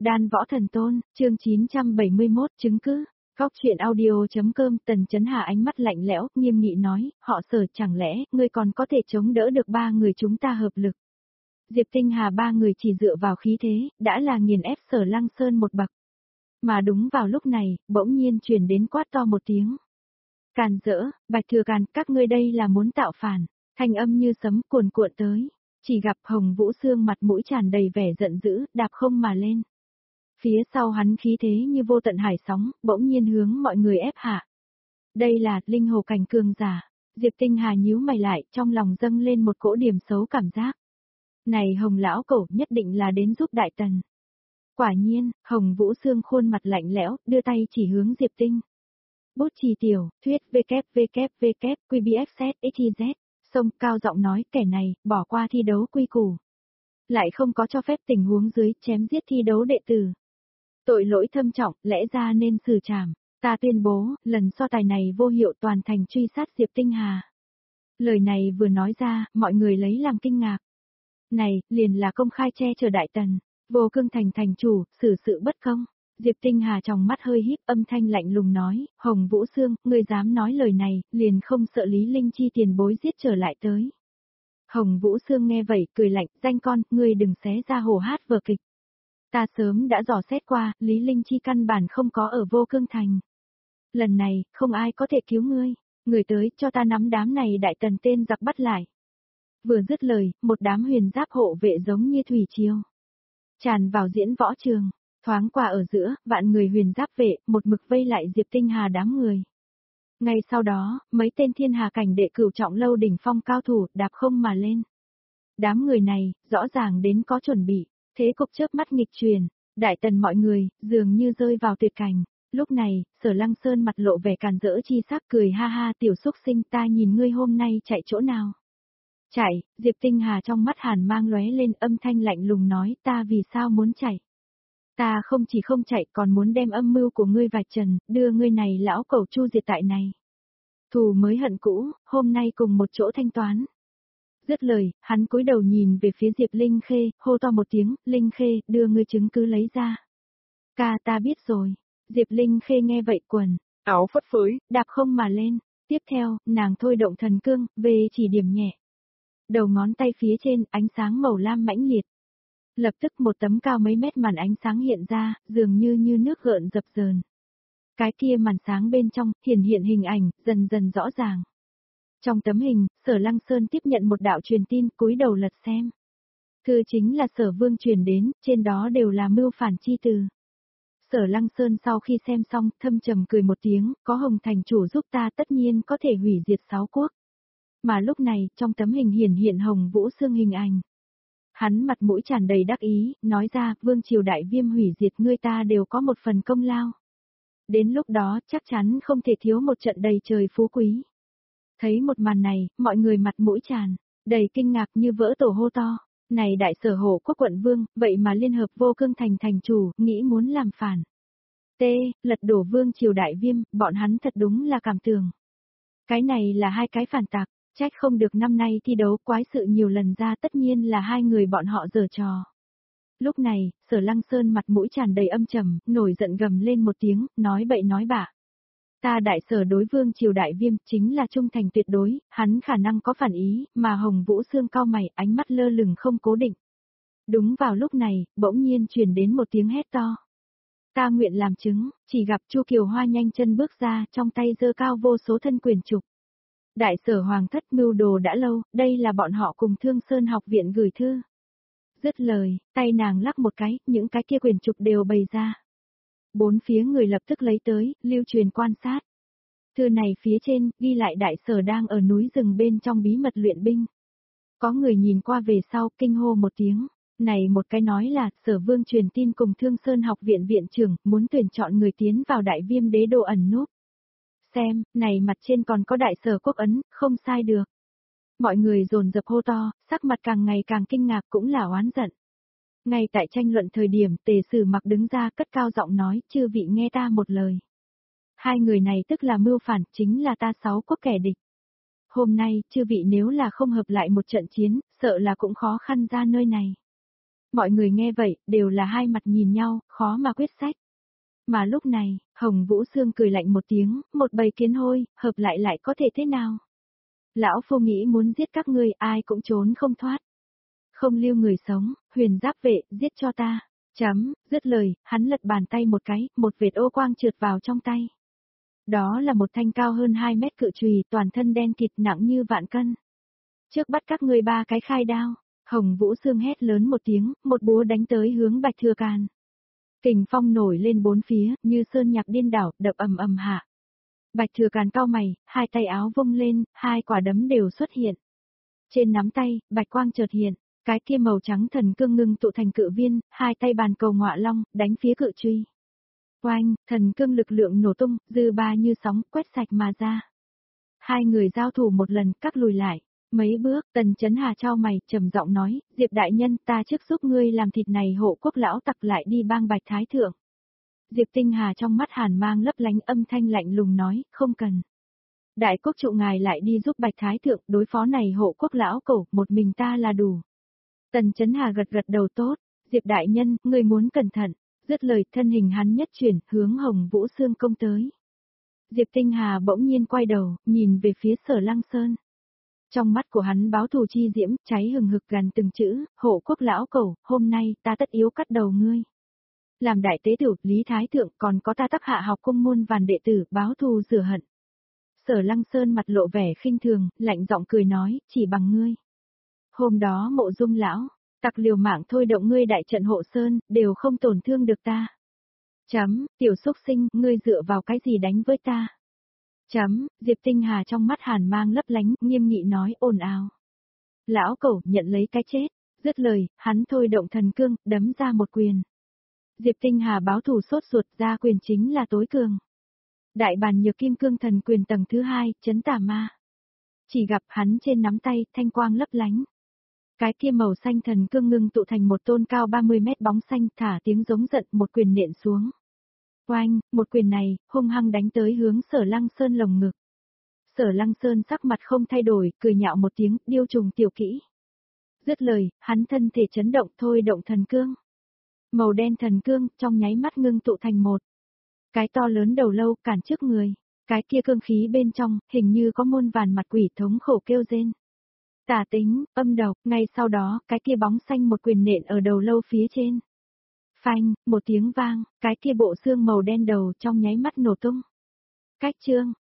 Đan Võ Thần Tôn, chương 971, chứng cứ. Góc truyện audio.com. Tần Chấn Hà ánh mắt lạnh lẽo, nghiêm nghị nói, họ Sở, chẳng lẽ ngươi còn có thể chống đỡ được ba người chúng ta hợp lực? Diệp Tinh Hà ba người chỉ dựa vào khí thế, đã là nghiền ép Sở Lăng Sơn một bậc. Mà đúng vào lúc này, bỗng nhiên truyền đến quát to một tiếng. Càn rỡ, Bạch Thừa Càn, các ngươi đây là muốn tạo phản. Thanh âm như sấm cuồn cuộn tới, chỉ gặp Hồng Vũ Xương mặt mũi tràn đầy vẻ giận dữ, đạp không mà lên. Phía sau hắn khí thế như vô tận hải sóng, bỗng nhiên hướng mọi người ép hạ. Đây là linh hồ cảnh cường giả. Diệp Tinh Hà nhíu mày lại, trong lòng dâng lên một cỗ điểm xấu cảm giác. Này Hồng lão cẩu nhất định là đến giúp Đại Tần. Quả nhiên, Hồng Vũ Xương khuôn mặt lạnh lẽo, đưa tay chỉ hướng Diệp Tinh. Bút chì tiểu, thuyết www.qbxz. Sông cao giọng nói, kẻ này, bỏ qua thi đấu quy củ. Lại không có cho phép tình huống dưới chém giết thi đấu đệ tử. Tội lỗi thâm trọng, lẽ ra nên xử trảm. Ta tuyên bố, lần so tài này vô hiệu, toàn thành truy sát Diệp Tinh Hà. Lời này vừa nói ra, mọi người lấy làm kinh ngạc. Này, liền là công khai che chở Đại Tần, Vô Cương thành thành chủ, xử sự bất công. Diệp Tinh Hà trong mắt hơi híp, âm thanh lạnh lùng nói, Hồng Vũ Xương, ngươi dám nói lời này, liền không sợ Lý Linh Chi tiền bối giết trở lại tới. Hồng Vũ Xương nghe vậy, cười lạnh, danh con, ngươi đừng xé ra hồ hát vở kịch. Ta sớm đã dò xét qua, Lý Linh Chi căn bản không có ở Vô Cương thành. Lần này, không ai có thể cứu ngươi, người tới, cho ta nắm đám này Đại Tần tên giặc bắt lại. Vừa dứt lời, một đám huyền giáp hộ vệ giống như thủy triều tràn vào diễn võ trường. Thoáng qua ở giữa, vạn người huyền giáp vệ, một mực vây lại Diệp Tinh Hà đám người. Ngay sau đó, mấy tên thiên hà cảnh đệ cửu trọng lâu đỉnh phong cao thủ, đạp không mà lên. Đám người này, rõ ràng đến có chuẩn bị, thế cục chớp mắt nghịch truyền, Đại Tần mọi người, dường như rơi vào tuyệt cảnh. Lúc này, Sở Lăng Sơn mặt lộ vẻ càn rỡ chi sắc, cười ha ha, tiểu xúc sinh, ta nhìn ngươi hôm nay chạy chỗ nào. Chạy, Diệp Tinh Hà trong mắt hàn mang lóe lên, âm thanh lạnh lùng nói, ta vì sao muốn chạy. Ta không chỉ không chạy, còn muốn đem âm mưu của ngươi vạch trần, đưa ngươi này lão cẩu chu diệt tại này. Thù mới hận cũ, hôm nay cùng một chỗ thanh toán. Dứt lời, hắn cúi đầu nhìn về phía Diệp Linh Khê, hô to một tiếng, Linh Khê, đưa ngươi chứng cứ lấy ra. Ca, ta biết rồi. Diệp Linh Khê nghe vậy quần áo phất phới, đạp không mà lên. Tiếp theo, nàng thôi động thần cương, về chỉ điểm nhẹ. Đầu ngón tay phía trên, ánh sáng màu lam mãnh liệt. Lập tức một tấm cao mấy mét màn ánh sáng hiện ra, dường như nước gợn dập dờn. Cái kia màn sáng bên trong, hiển hiện hình ảnh, dần dần rõ ràng. Trong tấm hình, Sở Lăng Sơn tiếp nhận một đạo truyền tin, cúi đầu lật xem. Thư chính là Sở Vương truyền đến, trên đó đều là mưu phản chi từ. Sở Lăng Sơn sau khi xem xong, thâm trầm cười một tiếng, có Hồng thành chủ giúp ta tất nhiên có thể hủy diệt 6 quốc. Mà lúc này, trong tấm hình hiển hiện Hồng Vũ Xương hình ảnh. Hắn mặt mũi tràn đầy đắc ý, nói ra, Vương triều đại viêm hủy diệt ngươi ta đều có một phần công lao. Đến lúc đó, chắc chắn không thể thiếu một trận đầy trời phú quý. Thấy một màn này, mọi người mặt mũi tràn đầy kinh ngạc như vỡ tổ, hô to. Này đại sở hộ quốc quận vương, vậy mà liên hợp Vô Cương thành thành chủ, nghĩ muốn làm phản. Lật đổ Vương triều đại viêm, bọn hắn thật đúng là cảm tưởng. Cái này là hai cái phản tạc. Trách không được năm nay thi đấu quái sự nhiều lần ra, tất nhiên là hai người bọn họ giở trò. Lúc này, Sở Lăng Sơn mặt mũi tràn đầy âm trầm, nổi giận gầm lên một tiếng, nói bậy nói bạ. Ta đại sở đối Vương triều đại viêm chính là trung thành tuyệt đối, hắn khả năng có phản ý, mà Hồng Vũ Xương cau mày, ánh mắt lơ lửng không cố định. Đúng vào lúc này, bỗng nhiên truyền đến một tiếng hét to. Ta nguyện làm chứng, chỉ gặp Chu Kiều Hoa nhanh chân bước ra, trong tay giơ cao vô số thân quyền trục. Đại sở hoàng thất mưu đồ đã lâu, đây là bọn họ cùng Thương Sơn học viện gửi thư. Dứt lời, tay nàng lắc một cái, những cái kia quyền trục đều bày ra. Bốn phía người lập tức lấy tới, lưu truyền quan sát. Thư này phía trên, ghi lại đại sở đang ở núi rừng bên trong bí mật luyện binh. Có người nhìn qua về sau, kinh hô một tiếng. Này một cái nói là, Sở Vương truyền tin cùng Thương Sơn học viện viện trưởng, muốn tuyển chọn người tiến vào đại viêm đế đô ẩn núp. Xem, này mặt trên còn có đại sở quốc ấn, không sai được. Mọi người dồn dập hô to, sắc mặt càng ngày càng kinh ngạc, cũng là oán giận. Ngay tại tranh luận thời điểm, Tề Sử Mặc đứng ra cất cao giọng nói, chư vị nghe ta một lời. Hai người này tức là mưu phản, chính là ta 6 quốc kẻ địch. Hôm nay, chư vị nếu là không hợp lại một trận chiến, sợ là cũng khó khăn ra nơi này. Mọi người nghe vậy, đều là hai mặt nhìn nhau, khó mà quyết sách. Mà lúc này, Hồng Vũ Sương cười lạnh một tiếng, một bầy kiến hôi, hợp lại có thể thế nào? Lão phu nghĩ muốn giết các ngươi, ai cũng trốn không thoát. Không lưu người sống, Huyền Giáp vệ, giết cho ta. Dứt lời, hắn lật bàn tay một cái, một vệt ô quang trượt vào trong tay. Đó là một thanh cao hơn 2 mét cự chùy, toàn thân đen kịt nặng như vạn cân. Trước bắt các ngươi 3 cái khai đao, Hồng Vũ Sương hét lớn một tiếng, một búa đánh tới hướng Bạch Thừa Càn. Kình phong nổi lên bốn phía, như sơn nhạc điên đảo, đập ầm ầm hạ. Bạch Thừa Càn cau mày, hai tay áo vung lên, hai quả đấm đều xuất hiện. Trên nắm tay, bạch quang chợt hiện, cái kia màu trắng thần cương ngưng tụ thành cự viên, hai tay bàn cầu ngọa long, đánh phía cự truy. Oanh, thần cương lực lượng nổ tung, dư ba như sóng, quét sạch mà ra. Hai người giao thủ một lần, cắt lùi lại. Mấy bước, Tần Chấn Hà trao mày, trầm giọng nói, Diệp đại nhân, ta trước giúp ngươi làm thịt này hộ quốc lão tặc lại đi bang Bạch Thái Thượng. Diệp Tinh Hà trong mắt hàn mang lấp lánh, âm thanh lạnh lùng nói, không cần. Đại quốc trụ ngài lại đi giúp Bạch Thái Thượng, đối phó này hộ quốc lão cổ, một mình ta là đủ. Tần Chấn Hà gật gật đầu, tốt, Diệp đại nhân, ngươi muốn cẩn thận. Dứt lời, thân hình hắn nhất chuyển, hướng Hồng Vũ Sương công tới. Diệp Tinh Hà bỗng nhiên quay đầu, nhìn về phía Sở Lăng Sơn. Trong mắt của hắn báo thù chi diễm, cháy hừng hực gần từng chữ, hộ quốc lão cẩu, hôm nay ta tất yếu cắt đầu ngươi. Làm đại tế tử, Lý Thái Thượng, còn có ta Tắc Hạ học cung môn vàn đệ tử, báo thù rửa hận. Sở Lăng Sơn mặt lộ vẻ khinh thường, lạnh giọng cười nói, chỉ bằng ngươi. Hôm đó Mộ Dung lão, tặc liều mạng thôi động ngươi đại trận hộ sơn, đều không tổn thương được ta. Tiểu xúc sinh, ngươi dựa vào cái gì đánh với ta? Diệp Tinh Hà trong mắt hàn mang lấp lánh, nghiêm nghị nói, ồn ào. Lão cẩu, nhận lấy cái chết. Dứt lời, hắn thôi động thần cương, đấm ra một quyền. Diệp Tinh Hà báo thù sốt ruột, ra quyền chính là tối cường. Đại bàn nhược kim cương thần quyền tầng thứ 2, chấn tà ma. Chỉ gặp hắn trên nắm tay, thanh quang lấp lánh. Cái kia màu xanh thần cương ngưng tụ thành một tôn cao 30 mét bóng xanh, thả tiếng giống giận, một quyền nện xuống. Oanh, một quyền này, hung hăng đánh tới hướng Sở Lăng Sơn lồng ngực. Sở Lăng Sơn sắc mặt không thay đổi, cười nhạo một tiếng, điêu trùng tiểu kỹ. Dứt lời, hắn thân thể chấn động, thôi động thần cương. Màu đen thần cương, trong nháy mắt ngưng tụ thành một. Cái to lớn đầu lâu, cản trước người. Cái kia cương khí bên trong, hình như có muôn vàn mặt quỷ thống khổ kêu rên. Tà tính, âm độc, ngay sau đó, cái kia bóng xanh một quyền nện ở đầu lâu phía trên. Phanh, một tiếng vang, cái kia bộ xương màu đen đầu trong nháy mắt nổ tung. Cách chương,